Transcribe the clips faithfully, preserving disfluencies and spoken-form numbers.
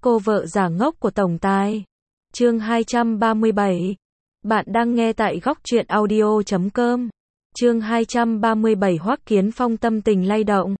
Cô vợ giả ngốc của tổng tài. Chương hai trăm ba mươi bảy. Bạn đang nghe tại góc truyện audio chấm com. Chương hai trăm ba mươi bảy. Hoắc Kiến Phong tâm tình lay động.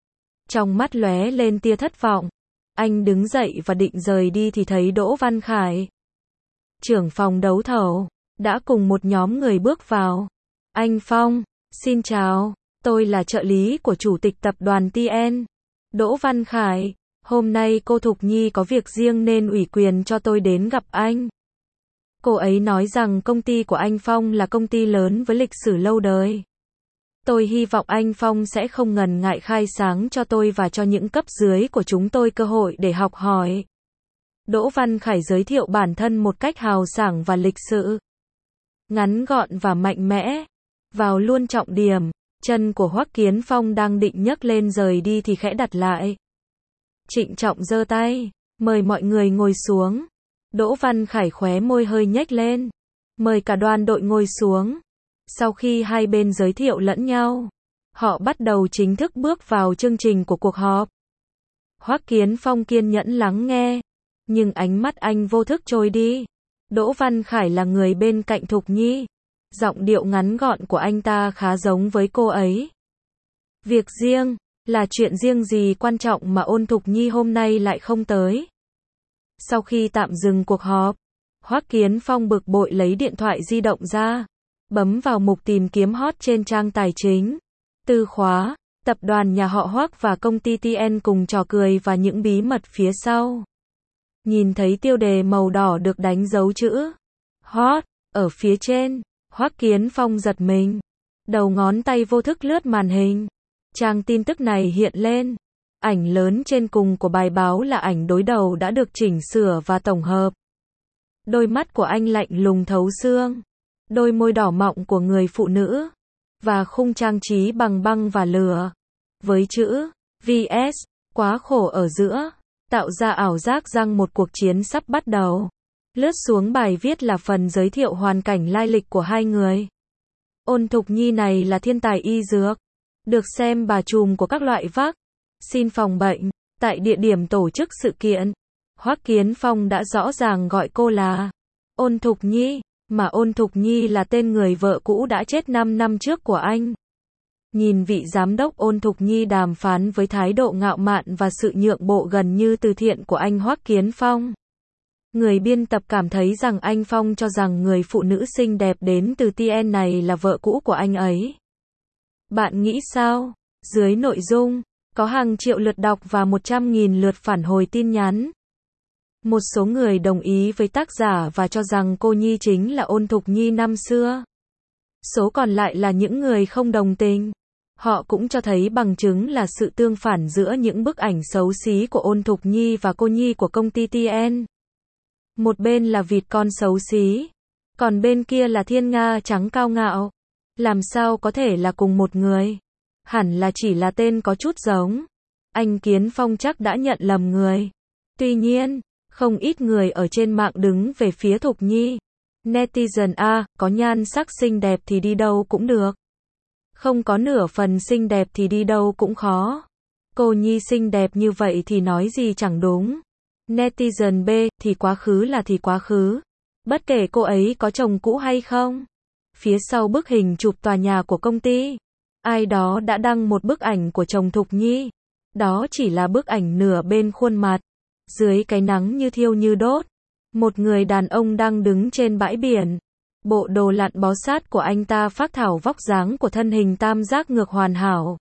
Trong mắt lóe lên tia thất vọng. Anh đứng dậy và định rời đi thì thấy Đỗ Văn Khải, trưởng phòng đấu thầu, đã cùng một nhóm người bước vào. Anh Phong, xin chào, tôi là trợ lý của chủ tịch tập đoàn tê en. Đỗ Văn Khải, hôm nay cô Thục Nhi có việc riêng nên ủy quyền cho tôi đến gặp anh. Cô ấy nói rằng công ty của anh Phong là công ty lớn với lịch sử lâu đời. Tôi hy vọng anh Phong sẽ không ngần ngại khai sáng cho tôi và cho những cấp dưới của chúng tôi cơ hội để học hỏi. Đỗ Văn Khải giới thiệu bản thân một cách hào sảng và lịch sự, ngắn gọn và mạnh mẽ. Vào luôn trọng điểm, chân của Hoắc Kiến Phong đang định nhấc lên rời đi thì khẽ đặt lại. Trịnh trọng giơ tay, mời mọi người ngồi xuống. Đỗ Văn Khải khóe môi hơi nhếch lên, mời cả đoàn đội ngồi xuống. Sau khi hai bên giới thiệu lẫn nhau, họ bắt đầu chính thức bước vào chương trình của cuộc họp. Hoắc Kiến Phong kiên nhẫn lắng nghe, nhưng ánh mắt anh vô thức trôi đi. Đỗ Văn Khải là người bên cạnh Thục Nhi. Giọng điệu ngắn gọn của anh ta khá giống với cô ấy. Việc riêng, là chuyện riêng gì quan trọng mà Ôn Thục Nhi hôm nay lại không tới? Sau khi tạm dừng cuộc họp, Hoắc Kiến Phong bực bội lấy điện thoại di động ra, bấm vào mục tìm kiếm hot trên trang tài chính. Từ khóa, tập đoàn nhà họ Hoắc và công ty tê en cùng trò cười và những bí mật phía sau. Nhìn thấy tiêu đề màu đỏ được đánh dấu chữ hot ở phía trên, Hoắc Kiến Phong giật mình. Đầu ngón tay vô thức lướt màn hình. Trang tin tức này hiện lên. Ảnh lớn trên cùng của bài báo là ảnh đối đầu đã được chỉnh sửa và tổng hợp. Đôi mắt của anh lạnh lùng thấu xương. Đôi môi đỏ mọng của người phụ nữ. Và khung trang trí bằng băng và lửa. Với chữ vê ét, quá khổ ở giữa, tạo ra ảo giác rằng một cuộc chiến sắp bắt đầu. Lướt xuống bài viết là phần giới thiệu hoàn cảnh lai lịch của hai người. Ôn Thục Nhi này là thiên tài y dược, được xem bà trùm của các loại vắc xin phòng bệnh. Tại địa điểm tổ chức sự kiện, Hoắc Kiến Phong đã rõ ràng gọi cô là Ôn Thục Nhi, mà Ôn Thục Nhi là tên người vợ cũ đã chết năm năm trước của anh. Nhìn vị giám đốc Ôn Thục Nhi đàm phán với thái độ ngạo mạn và sự nhượng bộ gần như từ thiện của anh Hoắc Kiến Phong, người biên tập cảm thấy rằng anh Phong cho rằng người phụ nữ xinh đẹp đến từ tê en này là vợ cũ của anh ấy. Bạn nghĩ sao? Dưới nội dung, có hàng triệu lượt đọc và một trăm nghìn lượt phản hồi tin nhắn. Một số người đồng ý với tác giả và cho rằng cô Nhi chính là Ôn Thục Nhi năm xưa. Số còn lại là những người không đồng tình. Họ cũng cho thấy bằng chứng là sự tương phản giữa những bức ảnh xấu xí của Ôn Thục Nhi và cô Nhi của công ty tê en. Một bên là vịt con xấu xí, còn bên kia là thiên nga trắng cao ngạo. Làm sao có thể là cùng một người? Hẳn là chỉ là tên có chút giống. Anh Kiến Phong chắc đã nhận lầm người. Tuy nhiên, không ít người ở trên mạng đứng về phía Thục Nhi. Netizen A, có nhan sắc xinh đẹp thì đi đâu cũng được. Không có nửa phần xinh đẹp thì đi đâu cũng khó. Cô Nhi xinh đẹp như vậy thì nói gì chẳng đúng. Netizen B, thì quá khứ là thì quá khứ. Bất kể cô ấy có chồng cũ hay không. Phía sau bức hình chụp tòa nhà của công ty, ai đó đã đăng một bức ảnh của chồng Thục Nhi. Đó chỉ là bức ảnh nửa bên khuôn mặt. Dưới cái nắng như thiêu như đốt, một người đàn ông đang đứng trên bãi biển. Bộ đồ lặn bó sát của anh ta phác thảo vóc dáng của thân hình tam giác ngược hoàn hảo.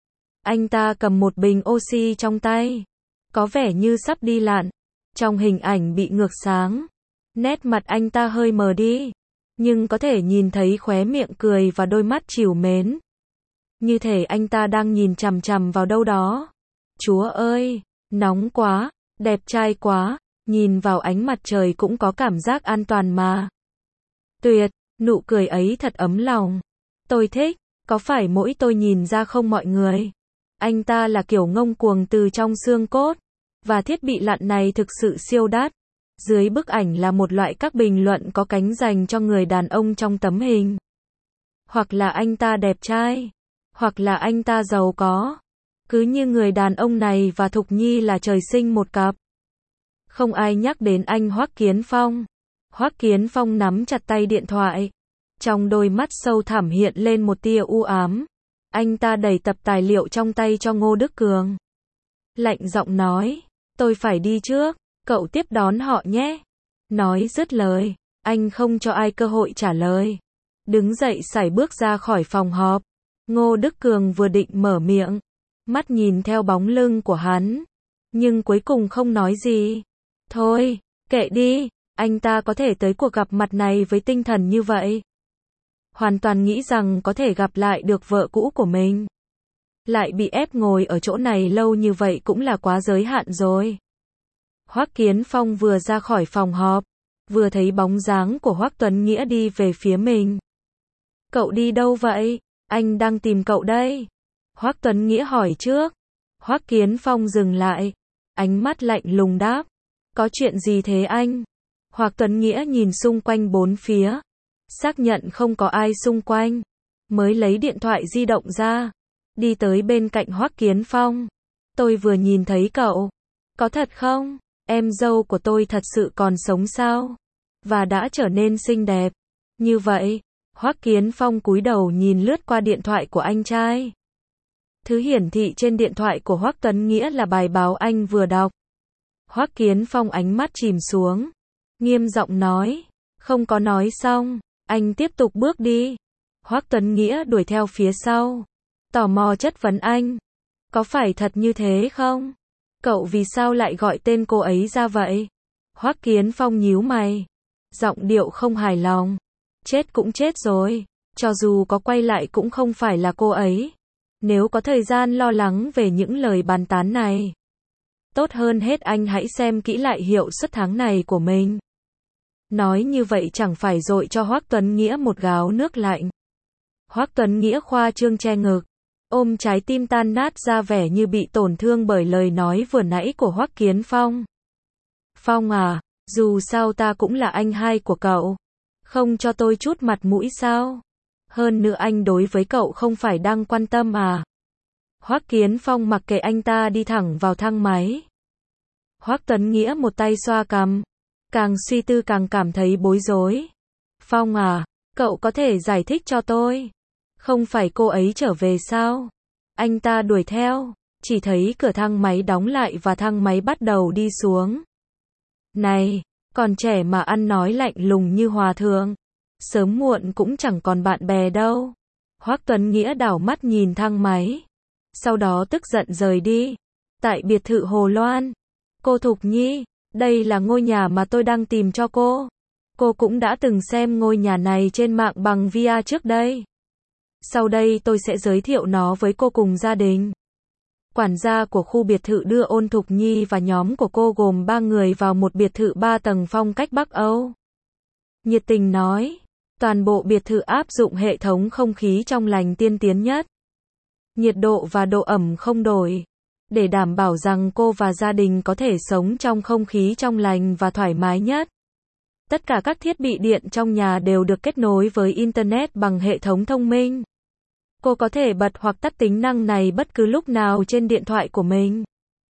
Anh ta cầm một bình oxy trong tay, có vẻ như sắp đi lặn. Trong hình ảnh bị ngược sáng, nét mặt anh ta hơi mờ đi, nhưng có thể nhìn thấy khóe miệng cười và đôi mắt trìu mến. Như thể anh ta đang nhìn chằm chằm vào đâu đó. Chúa ơi, nóng quá, đẹp trai quá, nhìn vào ánh mặt trời cũng có cảm giác an toàn mà. Tuyệt, nụ cười ấy thật ấm lòng. Tôi thích, có phải mỗi tôi nhìn ra không mọi người? Anh ta là kiểu ngông cuồng từ trong xương cốt. Và thiết bị lặn này thực sự siêu đắt. Dưới bức ảnh là một loại các bình luận có cánh dành cho người đàn ông trong tấm hình. Hoặc là anh ta đẹp trai, hoặc là anh ta giàu có. Cứ như người đàn ông này và Thục Nhi là trời sinh một cặp. Không ai nhắc đến anh Hoắc Kiến Phong. Hoắc Kiến Phong nắm chặt tay điện thoại. Trong đôi mắt sâu thẳm hiện lên một tia u ám. Anh ta đẩy tập tài liệu trong tay cho Ngô Đức Cường. Lạnh giọng nói, tôi phải đi trước, cậu tiếp đón họ nhé. Nói dứt lời, anh không cho ai cơ hội trả lời. Đứng dậy sải bước ra khỏi phòng họp. Ngô Đức Cường vừa định mở miệng, mắt nhìn theo bóng lưng của hắn, nhưng cuối cùng không nói gì. Thôi, kệ đi, anh ta có thể tới cuộc gặp mặt này với tinh thần như vậy. Hoàn toàn nghĩ rằng có thể gặp lại được vợ cũ của mình. Lại bị ép ngồi ở chỗ này lâu như vậy cũng là quá giới hạn rồi. Hoắc Kiến Phong vừa ra khỏi phòng họp, vừa thấy bóng dáng của Hoắc Tuấn Nghĩa đi về phía mình. Cậu đi đâu vậy? Anh đang tìm cậu đây. Hoắc Tuấn Nghĩa hỏi trước. Hoắc Kiến Phong dừng lại, ánh mắt lạnh lùng đáp. Có chuyện gì thế anh? Hoắc Tuấn Nghĩa nhìn xung quanh bốn phía, xác nhận không có ai xung quanh, mới lấy điện thoại di động ra, đi tới bên cạnh Hoắc Kiến Phong. Tôi vừa nhìn thấy cậu. Có thật không? Em dâu của tôi thật sự còn sống sao? Và đã trở nên xinh đẹp như vậy? Hoắc Kiến Phong cúi đầu nhìn lướt qua điện thoại của anh trai. Thứ hiển thị trên điện thoại của Hoắc Tuấn Nghĩa là bài báo anh vừa đọc. Hoắc Kiến Phong ánh mắt chìm xuống, nghiêm giọng nói, không có nói xong, anh tiếp tục bước đi. Hoắc Tuấn Nghĩa đuổi theo phía sau, tò mò chất vấn anh, có phải thật như thế không? Cậu vì sao lại gọi tên cô ấy ra vậy? Hoắc Kiến Phong nhíu mày, giọng điệu không hài lòng. Chết cũng chết rồi, cho dù có quay lại cũng không phải là cô ấy. Nếu có thời gian lo lắng về những lời bàn tán này, tốt hơn hết anh hãy xem kỹ lại hiệu suất tháng này của mình. Nói như vậy chẳng phải dội cho Hoắc Tuấn Nghĩa một gáo nước lạnh. Hoắc Tuấn Nghĩa khoa trương che ngực, ôm trái tim tan nát ra vẻ như bị tổn thương bởi lời nói vừa nãy của Hoắc Kiến Phong. Phong à, dù sao ta cũng là anh hai của cậu. Không cho tôi chút mặt mũi sao? Hơn nữa anh đối với cậu không phải đang quan tâm à? Hoắc Kiến Phong mặc kệ anh ta đi thẳng vào thang máy. Hoắc Tuấn Nghĩa một tay xoa cằm, càng suy tư càng cảm thấy bối rối. Phong à, cậu có thể giải thích cho tôi. Không phải cô ấy trở về sao? Anh ta đuổi theo, chỉ thấy cửa thang máy đóng lại và thang máy bắt đầu đi xuống. Này, còn trẻ mà ăn nói lạnh lùng như hòa thượng. Sớm muộn cũng chẳng còn bạn bè đâu. Hoắc Tuấn Nghĩa đảo mắt nhìn thang máy, sau đó tức giận rời đi. Tại biệt thự Hồ Loan. Cô Thục Nhi, đây là ngôi nhà mà tôi đang tìm cho cô. Cô cũng đã từng xem ngôi nhà này trên mạng bằng vê rờ trước đây. Sau đây tôi sẽ giới thiệu nó với cô cùng gia đình. Quản gia của khu biệt thự đưa Ôn Thục Nhi và nhóm của cô gồm ba người vào một biệt thự ba tầng phong cách Bắc Âu. Nhiệt tình nói, toàn bộ biệt thự áp dụng hệ thống không khí trong lành tiên tiến nhất. Nhiệt độ và độ ẩm không đổi, để đảm bảo rằng cô và gia đình có thể sống trong không khí trong lành và thoải mái nhất. Tất cả các thiết bị điện trong nhà đều được kết nối với Internet bằng hệ thống thông minh. Cô có thể bật hoặc tắt tính năng này bất cứ lúc nào trên điện thoại của mình.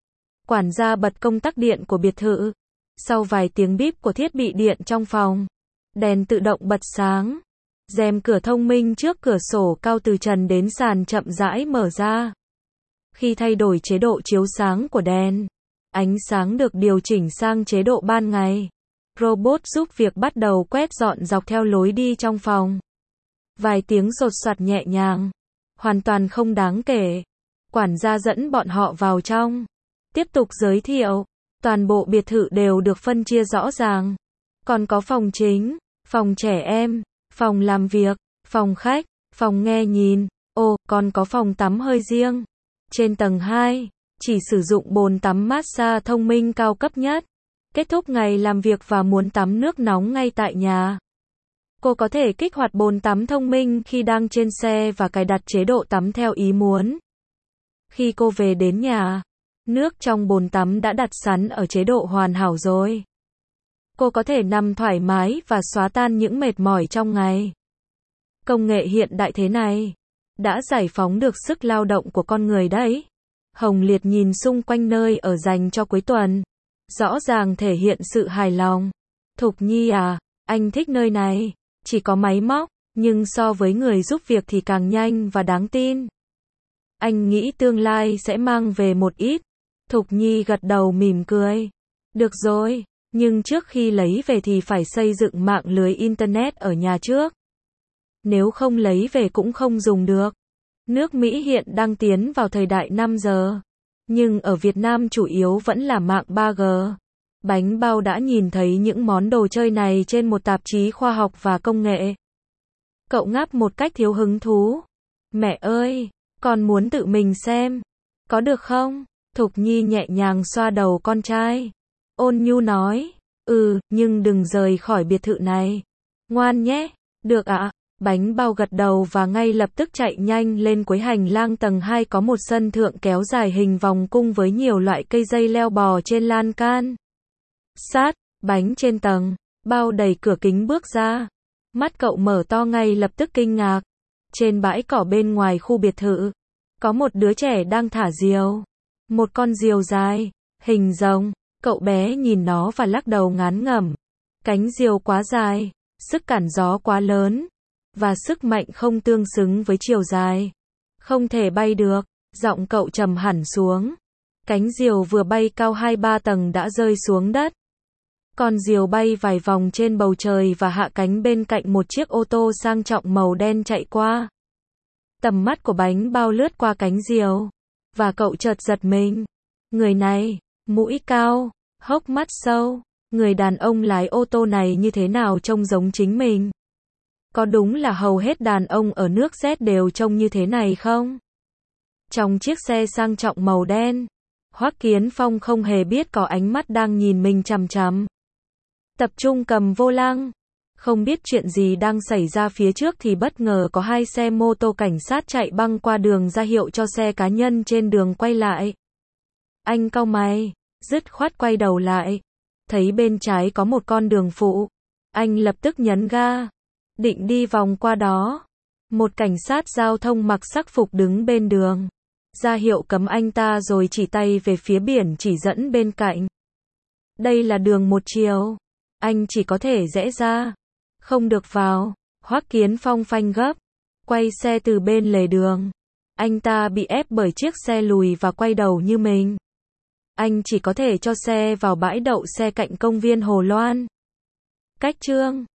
Quản gia bật công tắc điện của biệt thự. Sau vài tiếng bíp của thiết bị điện trong phòng, đèn tự động bật sáng. Rèm cửa thông minh trước cửa sổ cao từ trần đến sàn chậm rãi mở ra. Khi thay đổi chế độ chiếu sáng của đèn, ánh sáng được điều chỉnh sang chế độ ban ngày. Robot giúp việc bắt đầu quét dọn dọc theo lối đi trong phòng. Vài tiếng sột soạt nhẹ nhàng, hoàn toàn không đáng kể. Quản gia dẫn bọn họ vào trong, tiếp tục giới thiệu. Toàn bộ biệt thự đều được phân chia rõ ràng. Còn có phòng chính, phòng trẻ em, phòng làm việc, phòng khách, phòng nghe nhìn. Ồ, còn có phòng tắm hơi riêng. Trên tầng hai, chỉ sử dụng bồn tắm massage thông minh cao cấp nhất. Kết thúc ngày làm việc và muốn tắm nước nóng ngay tại nhà, cô có thể kích hoạt bồn tắm thông minh khi đang trên xe và cài đặt chế độ tắm theo ý muốn. Khi cô về đến nhà, nước trong bồn tắm đã đặt sẵn ở chế độ hoàn hảo rồi. Cô có thể nằm thoải mái và xóa tan những mệt mỏi trong ngày. Công nghệ hiện đại thế này đã giải phóng được sức lao động của con người đấy. Hồng Liệt nhìn xung quanh nơi ở dành cho cuối tuần. rõ ràng thể hiện sự hài lòng. Thục Nhi à, anh thích nơi này, chỉ có máy móc, nhưng so với người giúp việc thì càng nhanh và đáng tin. Anh nghĩ tương lai sẽ mang về một ít. Thục Nhi gật đầu mỉm cười. Được rồi, nhưng trước khi lấy về thì phải xây dựng mạng lưới Internet ở nhà trước. Nếu không lấy về cũng không dùng được. Nước Mỹ hiện đang tiến vào thời đại năm G. Nhưng ở Việt Nam chủ yếu vẫn là mạng ba G. Bánh bao đã nhìn thấy những món đồ chơi này trên một tạp chí khoa học và công nghệ. Cậu ngáp một cách thiếu hứng thú. Mẹ ơi, con muốn tự mình xem. Có được không? Thục Nhi nhẹ nhàng xoa đầu con trai. Ôn nhu nói. Ừ, nhưng đừng rời khỏi biệt thự này. Ngoan nhé. Được ạ. Bánh bao gật đầu và ngay lập tức chạy nhanh lên cuối hành lang tầng hai có một sân thượng kéo dài hình vòng cung với nhiều loại cây dây leo bò trên lan can. Sát, bánh trên tầng, bao đẩy cửa kính bước ra. Mắt cậu mở to ngay lập tức kinh ngạc. Trên bãi cỏ bên ngoài khu biệt thự, có một đứa trẻ đang thả diều. Một con diều dài, hình rồng. Cậu bé nhìn nó và lắc đầu ngán ngẩm. Cánh diều quá dài, sức cản gió quá lớn, và sức mạnh không tương xứng với chiều dài. Không thể bay được. Giọng cậu trầm hẳn xuống. Cánh diều vừa bay cao hai ba tầng đã rơi xuống đất. Con diều bay vài vòng trên bầu trời và hạ cánh bên cạnh một chiếc ô tô sang trọng màu đen chạy qua. Tầm mắt của bánh bao lướt qua cánh diều, và cậu chợt giật mình. Người này, mũi cao, hốc mắt sâu, người đàn ông lái ô tô này như thế nào trông giống chính mình? Có đúng là hầu hết đàn ông ở nước Z đều trông như thế này không? Trong chiếc xe sang trọng màu đen, Hoắc Kiến Phong không hề biết có ánh mắt đang nhìn mình chằm chằm. Tập trung cầm vô lăng. Không biết chuyện gì đang xảy ra phía trước thì bất ngờ có hai xe mô tô cảnh sát chạy băng qua đường ra hiệu cho xe cá nhân trên đường quay lại. Anh cau mày, dứt khoát quay đầu lại. Thấy bên trái có một con đường phụ. Anh lập tức nhấn ga. Định đi vòng qua đó. Một cảnh sát giao thông mặc sắc phục đứng bên đường. Ra hiệu cấm anh ta rồi chỉ tay về phía biển chỉ dẫn bên cạnh. Đây là đường một chiều. Anh chỉ có thể rẽ ra. Không được vào. Hoắc Kiến Phong phanh gấp. Quay xe từ bên lề đường. Anh ta bị ép bởi chiếc xe lùi và quay đầu như mình. Anh chỉ có thể cho xe vào bãi đậu xe cạnh công viên Hồ Loan. Cách chương